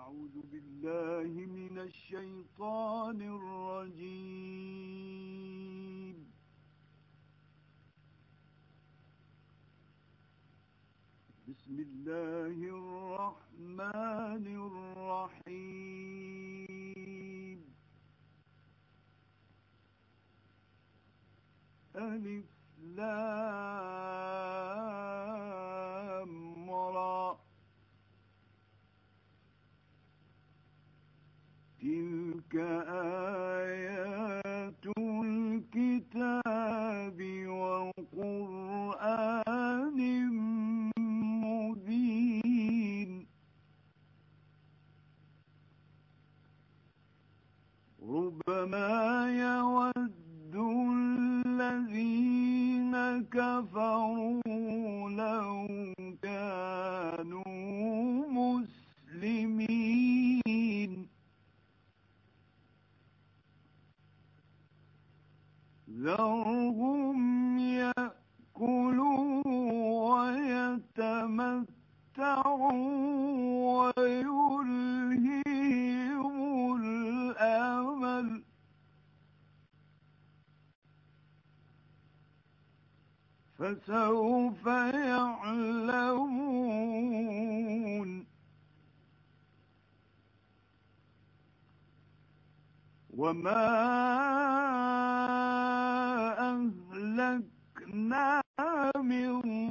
أعوذ بالله من الشيطان الرجيم. بسم الله الرحمن الرحيم. ألف لام را، تلك آيات الكتاب وقرآن مبين. ربما يود الذين كفروا لو كانوا مسلمين. ذرهم يأكلوا ويتمتعوا ويلهيهم الأمل، فسوف يعلمون. وما أهلكنا من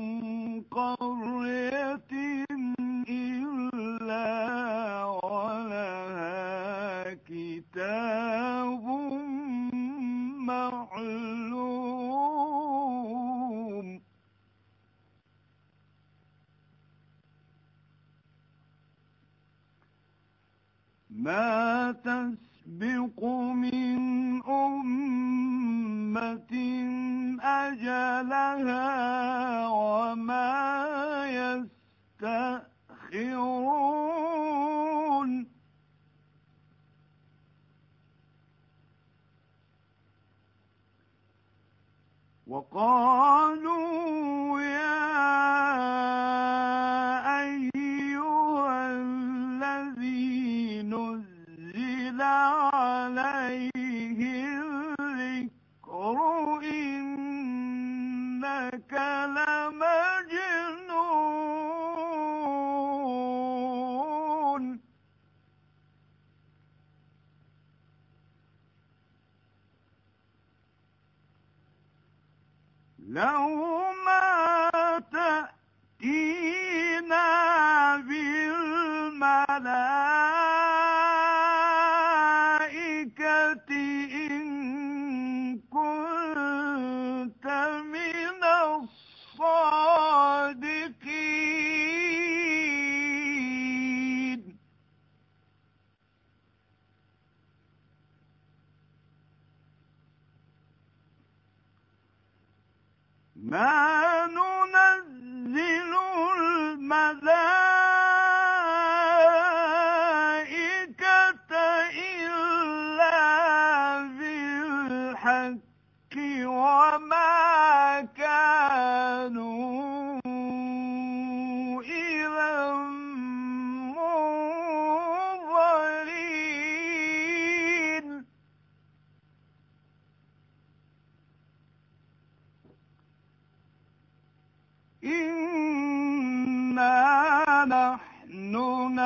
قرية إلا ولها كتاب معلوم. ما تسبق من أمة أجلها وما يستأخرون. وقالوا يا أيها الذي نزل عليه الذكر إنك لمجنون. لو ما تأتينا بالملائكة إن كنت من الصادقين. ما ننزل الملائكة إلا بالحق وما كانوا إذا منظرين. إنا نحن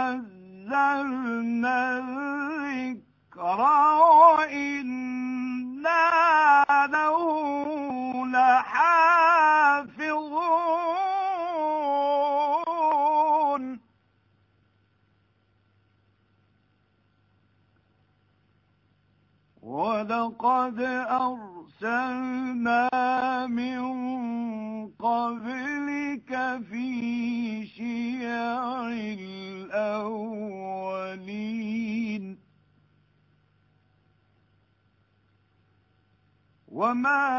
نزلنا الذكر وإنا له لحافظون. ولقد أرسلنا من قبلك في شيع الأولين وما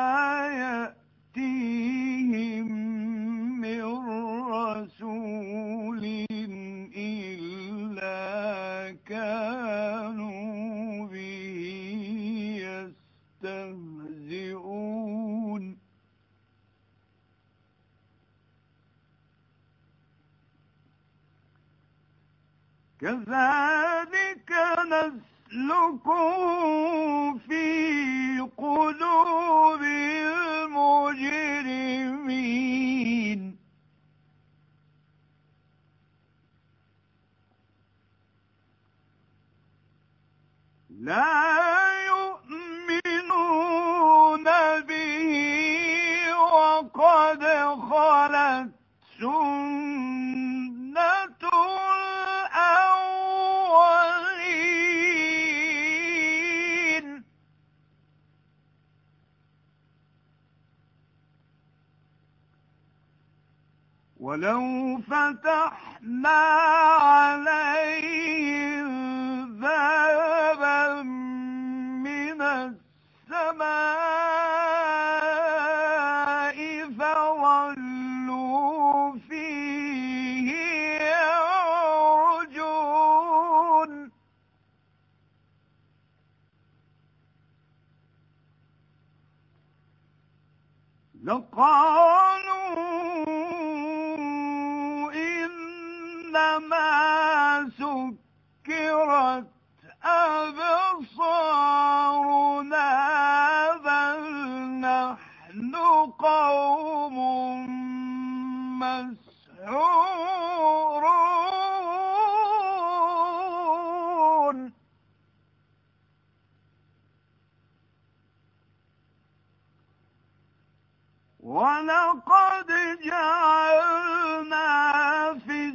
يأتيهم من رسول إلا كانوا به يستهزئون. كذلك نسلكه في قلوب المجرمين لا يؤمنون به وقد خلت سنة الأولين ولو فتحنا عليهم بابا من السماء فظلوا فيه يعرجون لقالوا إنما سكرت أبصارنا بل نحن قوم مسحورون ولقد جعلنا في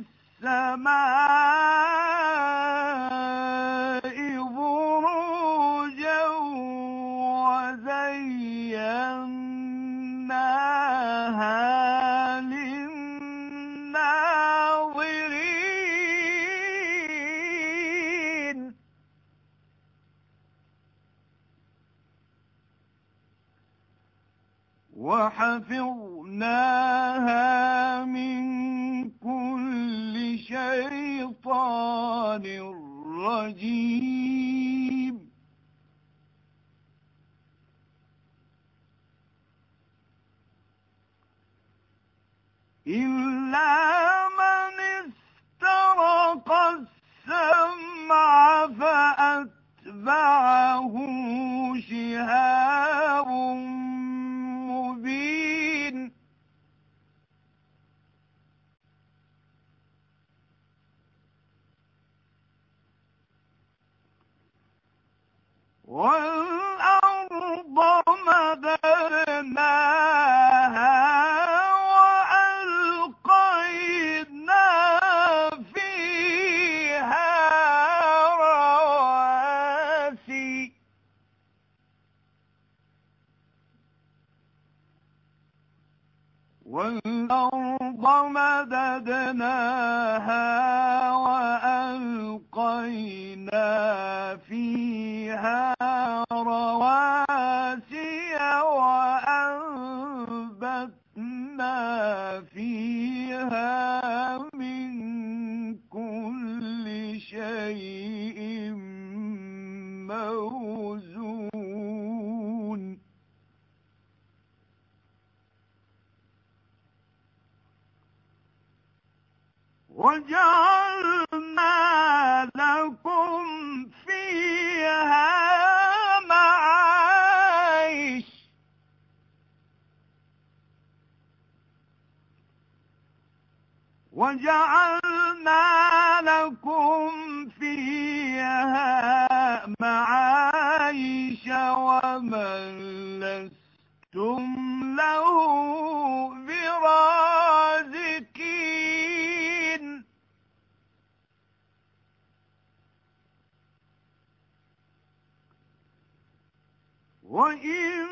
السماء بروجا وزيناها للناظرين وحفظناها من كل شيطان رجيم إلا من استرق السمع فأتبعه شهاب مبين والأرض مددناها وألقينا فيها رواسي والأرض مددناها وألقينا فيها رواسي وأنبتنا فيها من كل شيء موزون وجعلنا لكم فيها معايش وجعلنا لكم فيها معايش ومن لستم له برازقين وإن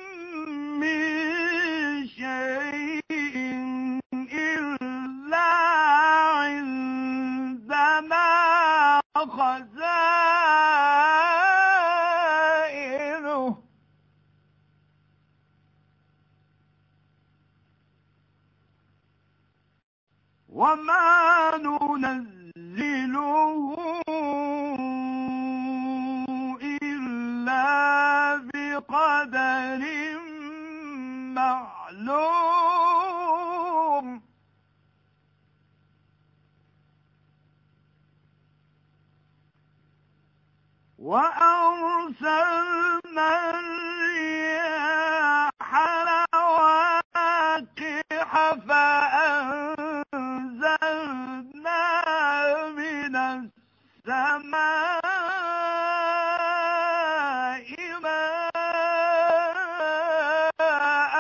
من شيء إلا عندنا خزائنه وما ننزله إلا بقدر معلوم وأرسلنا الرياح لواقح فأنزلنا من السماء ماء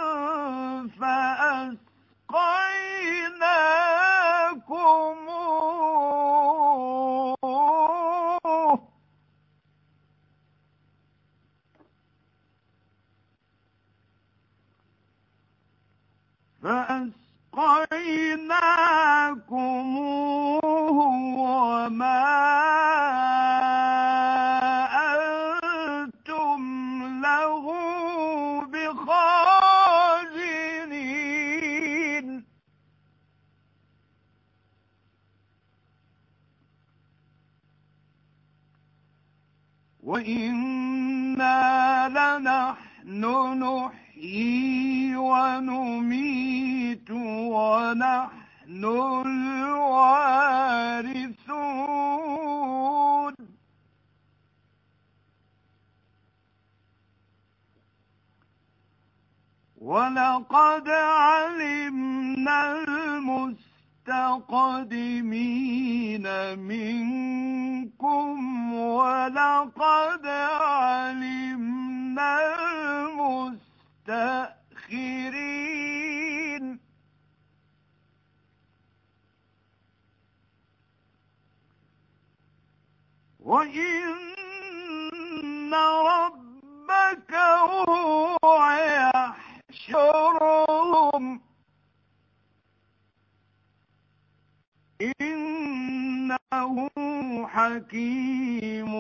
فأسقيناكموه وما أنتم له بخازنين وإنا لنحن نحيي ونميت ونحن الوارثون ولقد علمنا المستقدمين منكم ولقد علمنا المستأخرين وإن ربك هو يحشرهم إنه حكيم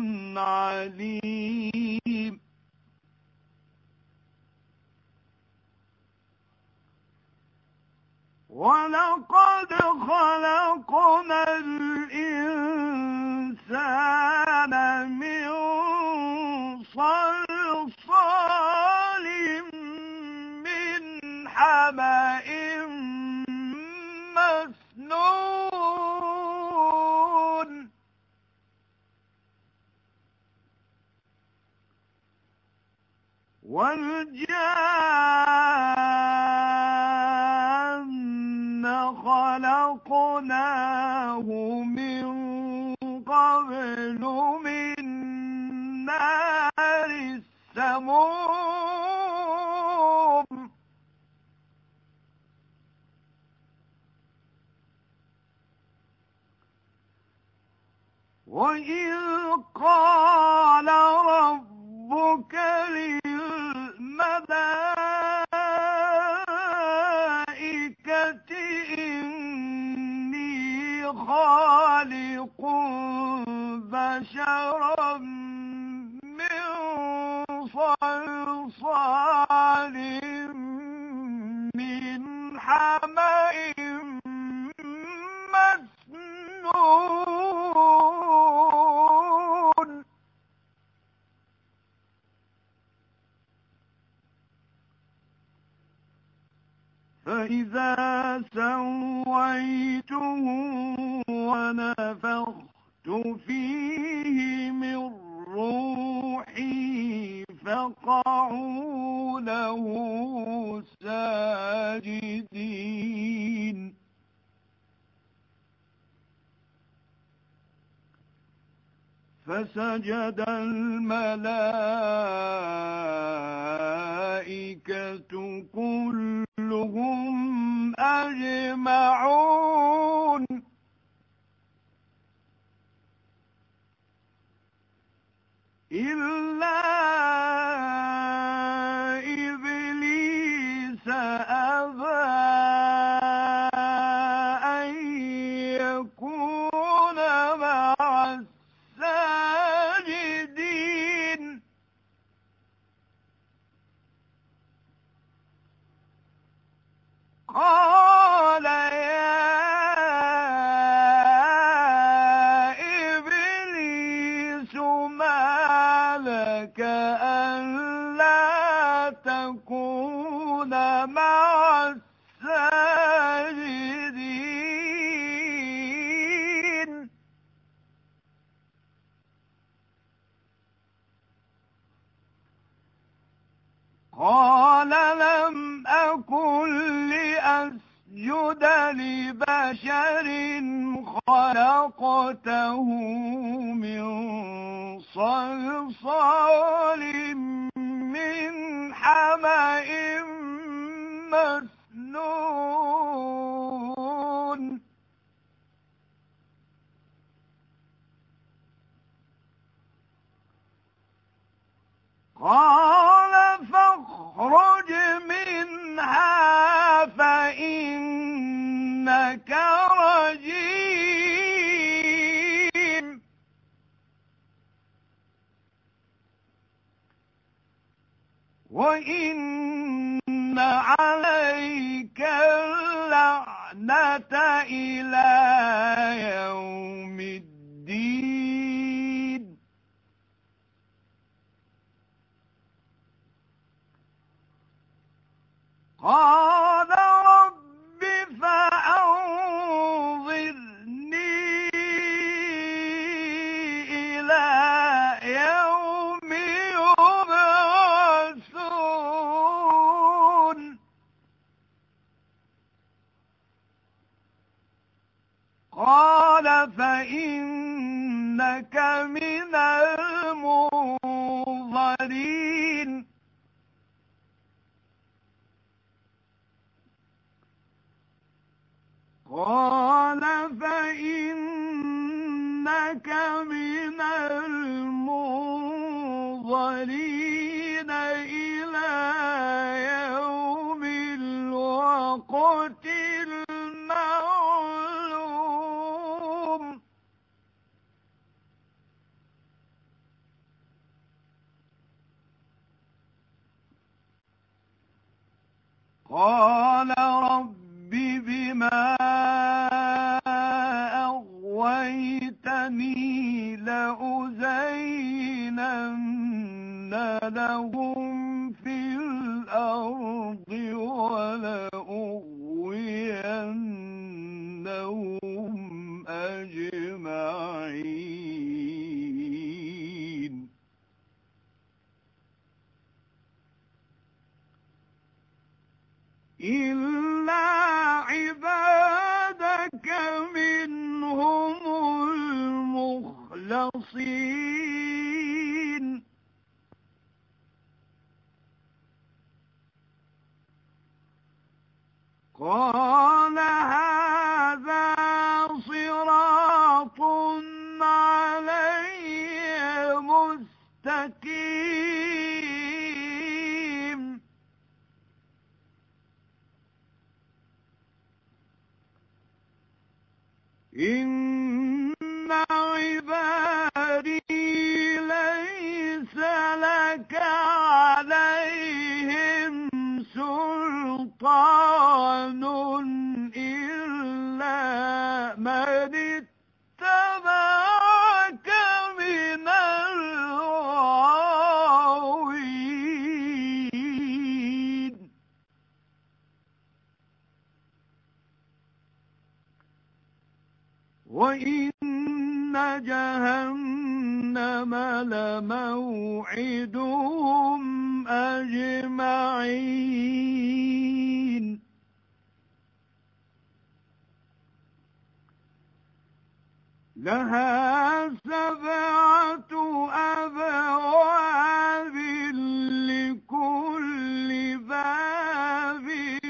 عليم ولقد خلقنا الإنسان من صلصال من حمأ مسنون والجان خلقناه من قبل من نار السموم وإذ قال ربك للملائكة إني خالق بشرا من صلصال من حمأ مسنون فإذا سويته ونفخت فيه من روحي فقعوا له ساجدين فسجد الملائكة كلهم أجمعون إلا إبليس أبى أن يكون مع الساجدين قال يا إبليس ما لك قال لم أكن لأسجد لبشر خلقته من صلصال من حمأ مسنون قال فاخرج منها فإنك رجيم وإن عليك اللعنة إلى يوم الدين قال رب فأنظرني إلى يوم يبعثون قال فإنك من المنظرين قال فإنك من المنظرين إلى يوم الوقت المعلوم قال رب بما أغويتني لأزينن لهم في الأرض ولأغوينهم أجمعين إلا عبادك منهم المخلصين قال هذا صراط علي مستقيم إن عبادي ليس لك عليهم سلطان إلا من اتبعك من الغاوين وإن جهنم لموعدهم أجمعين لها 7 أبواب لكل باب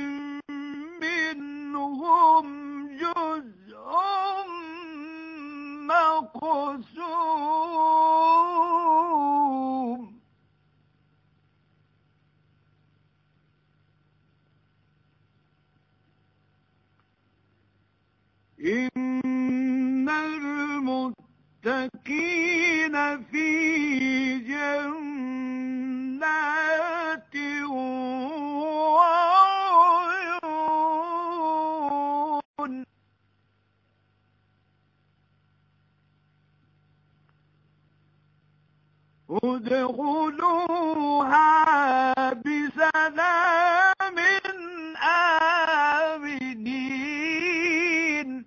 منهم جزء مقسوم إن المتقين في جنات وعيون ادخلوها بسلام آمنين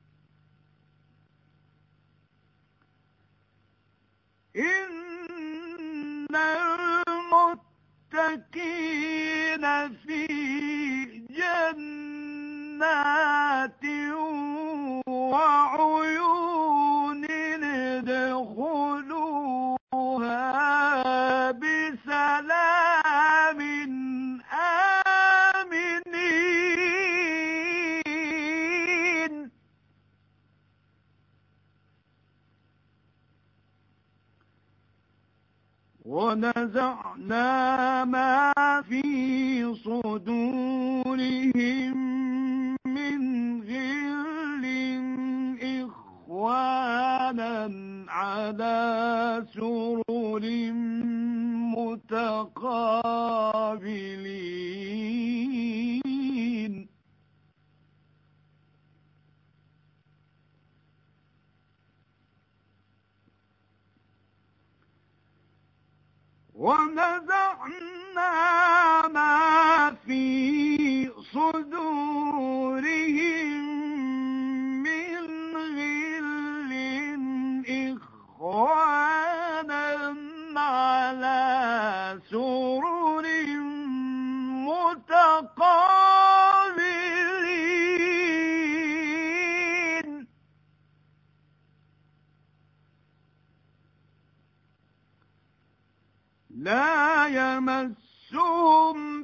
إن متكئين في جنات وعيون ادخلوها بسلام آمنين. ونزعنا ما في صدورهم من غل إخوانا على سرر متقابلين. ونزعنا ما في صدورهم من غل إخوانا على سرر متقابلين. لا يمسهم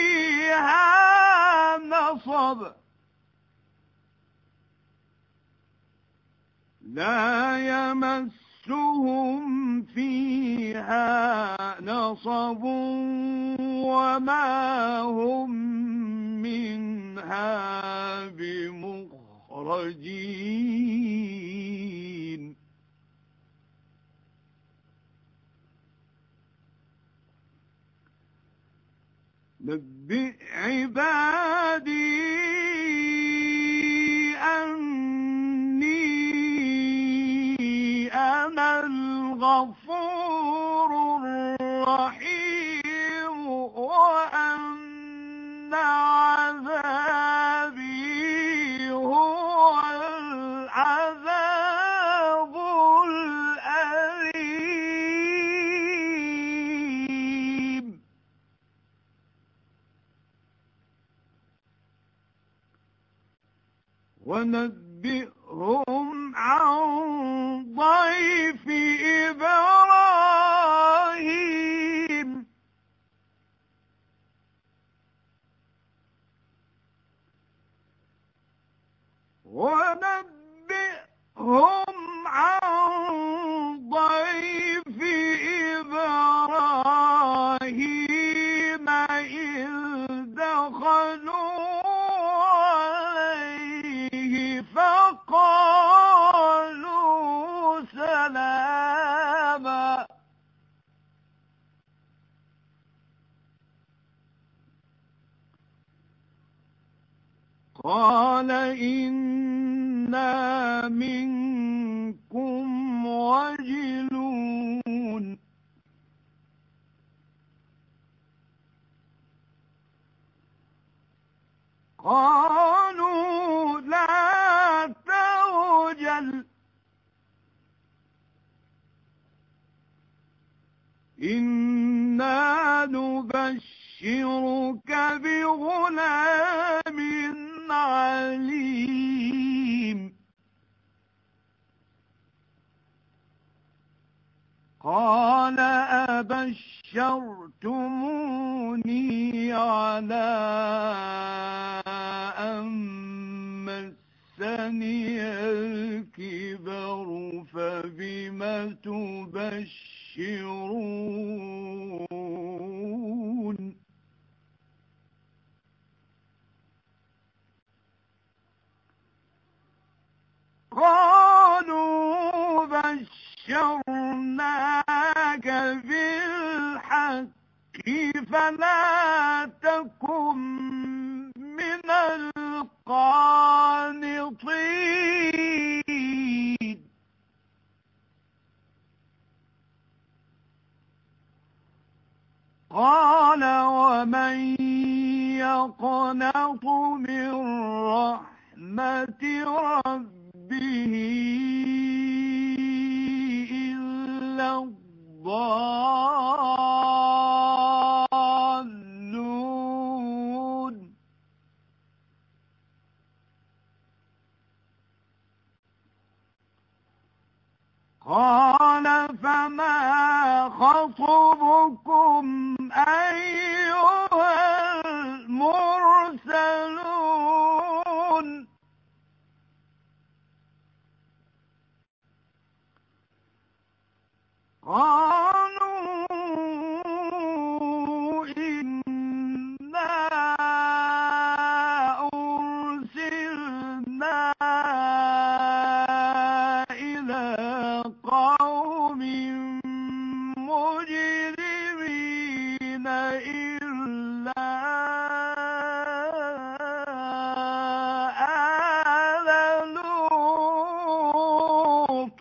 فيها نصب لا يمسهم فيها نصب وما هم منها بمخرجين. نبئ عبادي أني أنا الغفور الرحيم وأن عذابي هو العذاب الأليم. ونبئهم عن ضيف إبراهيم. ونبئهم عن ضيف إبراهيم إذ دخلوا عليه فقالوا سلاما. قال إنا منكم وجلون. قالوا لا توجل إنا نبشرك بغلام عليم. قال أبشرتموني على أن مسني الكبر فبم تبشرون. قالوا بشرناك بالحق فلا تكن من القانطين. قال ومن يقنط من رحمة ربه إلا الضالون. قال فما خطبكم أيها المرسلون قالوا إنا أرسلنا إلى قوم مجرمين إلا آل لوط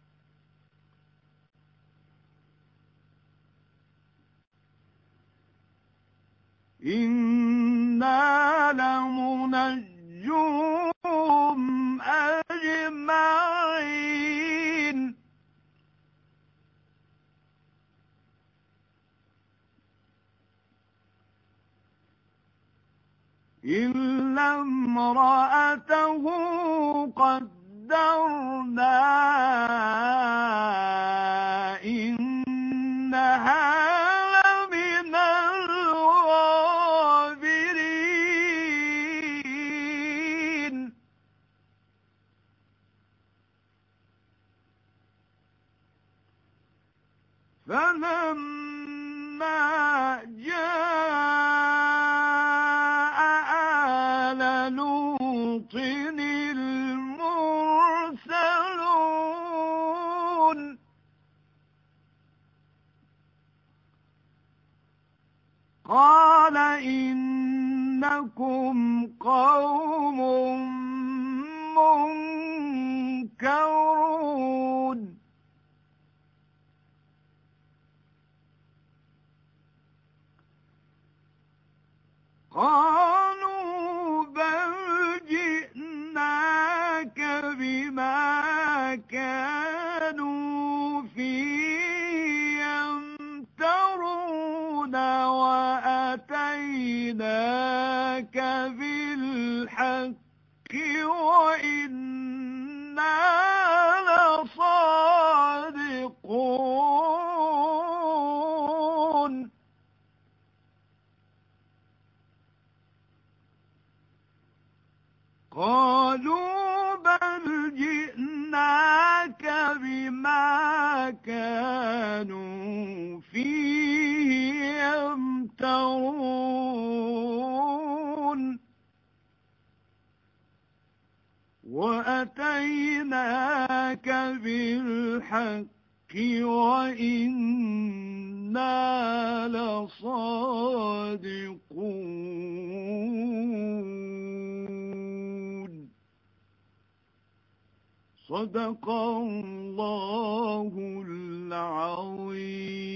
إنا لمنجوهم أجمعين إلا امرأته قدرنا إنها لمن الغابرين فلما جاء آل لوط المرسلون قال إنكم قوم منكرون قالوا بل جئناك بما كانوا فيه يمترون وأتيناك بالحق وإنا لصادقون قالوا بل جئناك بما كانوا فيه يمترون وأتيناك بالحق وإنا لصادقون صدق الله العظيم.